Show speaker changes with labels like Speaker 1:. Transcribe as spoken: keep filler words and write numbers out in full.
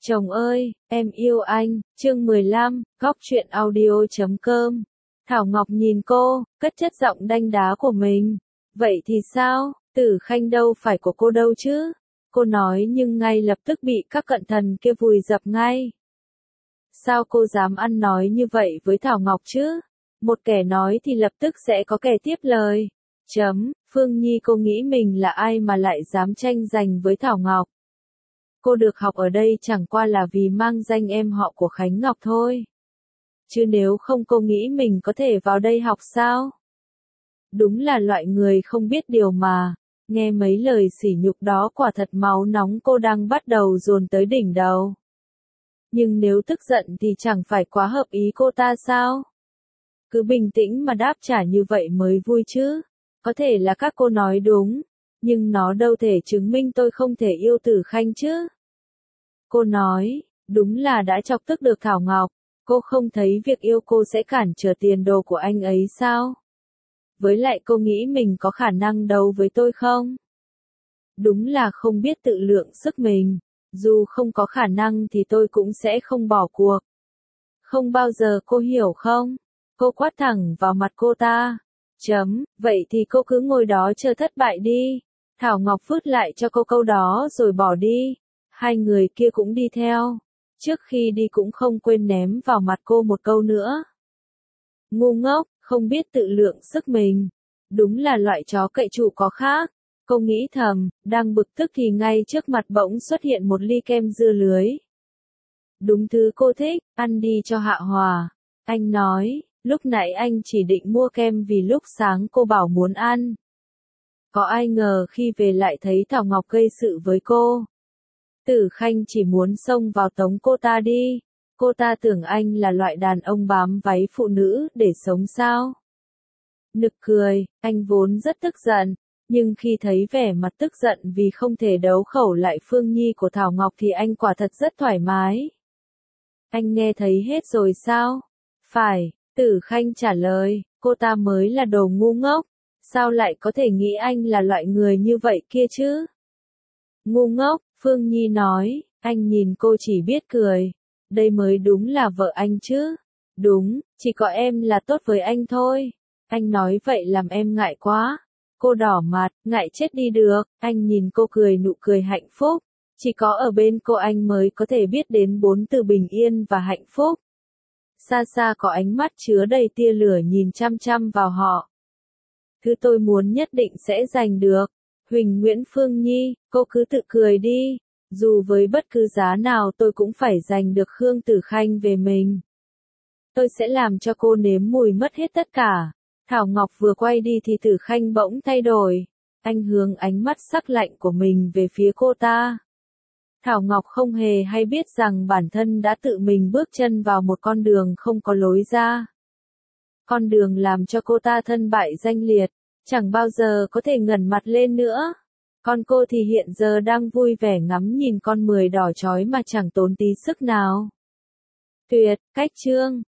Speaker 1: Chồng ơi, em yêu anh, chương mười lăm, góc truyện audio chấm com. Thảo Ngọc nhìn cô, cất chất giọng đanh đá của mình. Vậy thì sao, Tử Khanh đâu phải của cô đâu chứ? Cô nói nhưng ngay lập tức bị các cận thần kia vùi dập ngay. Sao cô dám ăn nói như vậy với Thảo Ngọc chứ? Một kẻ nói thì lập tức sẽ có kẻ tiếp lời. Chấm, Phương Nhi cô nghĩ mình là ai mà lại dám tranh giành với Thảo Ngọc? Cô được học ở đây chẳng qua là vì mang danh em họ của Khánh Ngọc thôi. Chứ nếu không cô nghĩ mình có thể vào đây học sao? Đúng là loại người không biết điều mà. Nghe mấy lời sỉ nhục đó quả thật máu nóng cô đang bắt đầu dồn tới đỉnh đầu. Nhưng nếu tức giận thì chẳng phải quá hợp ý cô ta sao? Cứ bình tĩnh mà đáp trả như vậy mới vui chứ. Có thể là các cô nói đúng, nhưng nó đâu thể chứng minh tôi không thể yêu Tử Khanh chứ. Cô nói, đúng là đã chọc tức được Thảo Ngọc, cô không thấy việc yêu cô sẽ cản trở tiền đồ của anh ấy sao? Với lại cô nghĩ mình có khả năng đấu với tôi không? Đúng là không biết tự lượng sức mình, dù không có khả năng thì tôi cũng sẽ không bỏ cuộc. Không bao giờ cô hiểu không? Cô quát thẳng vào mặt cô ta. Chấm, vậy thì cô cứ ngồi đó chờ thất bại đi. Thảo Ngọc vứt lại cho cô câu đó rồi bỏ đi. Hai người kia cũng đi theo. Trước khi đi cũng không quên ném vào mặt cô một câu nữa. Ngu ngốc, không biết tự lượng sức mình. Đúng là loại chó cậy chủ có khác. Cô nghĩ thầm, đang bực tức thì ngay trước mặt bỗng xuất hiện một ly kem dưa lưới. Đúng thứ cô thích, ăn đi cho hạ hòa. Anh nói, lúc nãy anh chỉ định mua kem vì lúc sáng cô bảo muốn ăn. Có ai ngờ khi về lại thấy Thảo Ngọc gây sự với cô. Tử Khanh chỉ muốn xông vào tống cô ta đi. Cô ta tưởng anh là loại đàn ông bám váy phụ nữ để sống sao? Nực cười, anh vốn rất tức giận, nhưng khi thấy vẻ mặt tức giận vì không thể đấu khẩu lại Phương Nhi của Thảo Ngọc thì anh quả thật rất thoải mái. Anh nghe thấy hết rồi sao? Phải, Tử Khanh trả lời, cô ta mới là đồ ngu ngốc. Sao lại có thể nghĩ anh là loại người như vậy kia chứ? Ngu ngốc, Phương Nhi nói, anh nhìn cô chỉ biết cười. Đây mới đúng là vợ anh chứ. Đúng, chỉ có em là tốt với anh thôi. Anh nói vậy làm em ngại quá. Cô đỏ mặt, ngại chết đi được. Anh nhìn cô cười nụ cười hạnh phúc. Chỉ có ở bên cô anh mới có thể biết đến bốn từ bình yên và hạnh phúc. Xa xa có ánh mắt chứa đầy tia lửa nhìn chăm chăm vào họ. Thứ tôi muốn nhất định sẽ giành được. Huỳnh Nguyễn Phương Nhi, cô cứ tự cười đi. Dù với bất cứ giá nào tôi cũng phải giành được Khương Tử Khanh về mình. Tôi sẽ làm cho cô nếm mùi mất hết tất cả. Thảo Ngọc vừa quay đi thì Tử Khanh bỗng thay đổi. Anh hướng ánh mắt sắc lạnh của mình về phía cô ta. Thảo Ngọc không hề hay biết rằng bản thân đã tự mình bước chân vào một con đường không có lối ra. Con đường làm cho cô ta thân bại danh liệt, chẳng bao giờ có thể ngẩng mặt lên nữa. Còn cô thì hiện giờ đang vui vẻ ngắm nhìn con mười đỏ chói mà chẳng tốn tí sức nào. Tuyệt, cách chương.